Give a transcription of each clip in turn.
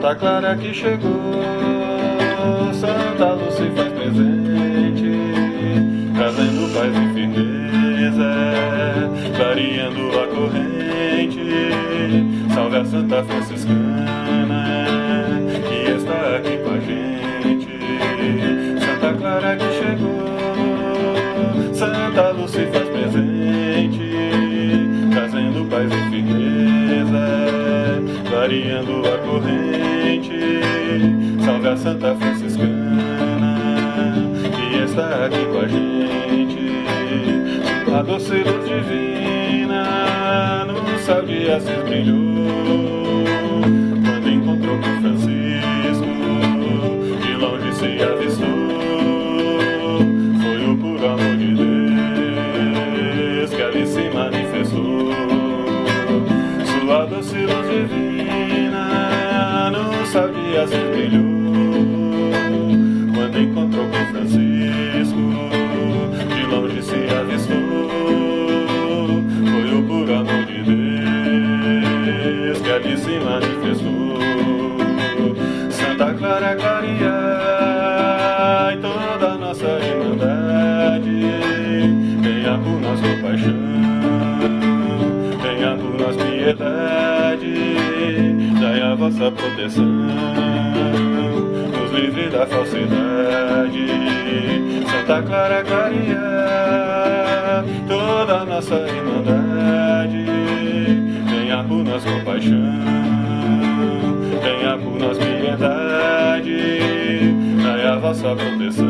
Santa Clara que chegou, Santa Lúcia faz presente, trazendo paz e firmeza, variando a corrente. Salve a Santa Franciscana, que está aqui com a gente. Santa Clara que chegou, Santa Lúcia faz presente, trazendo paz e firmeza, variando a corrente. Salve a Santa Franciscana, que está aqui com a gente. A doce luz divina no céu de Assis brilhou, quando encontrou com Francisco, de longe se avistou. Foi o puro amor de Deus que ali se manifestou. Sua doce luz divina no céu de Assis brilhou, quando encontrou com Francisco, de longe se avistou. Foi o puro amor de Deus que ali se manifestou. Santa Clara clareai toda a nossa irmandade, tenha por nós compaixão, tenha por nós piedade, dai a vossa proteção, nos livre da falsidade. Santa Clara clareai toda a nossa irmandade, tenha por nós compaixão, tenha por nós piedade, dai a vossa proteção,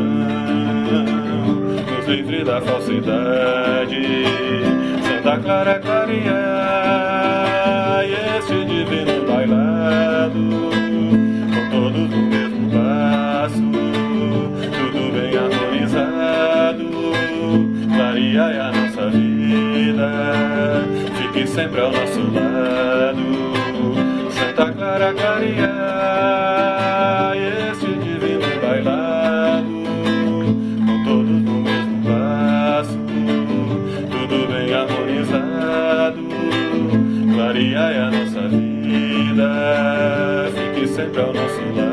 nos livre da falsidade. Santa Clara clareai este divino bailado, com todos no mesmo passo, tudo bem harmonizado. Clareai a nossa vida, fique sempre ao nosso lado. Santa Clara clareai este divino bailado, com todos no mesmo passo, tudo bem harmonizado. Clareai a nossa vida, fique sempre ao nosso lado.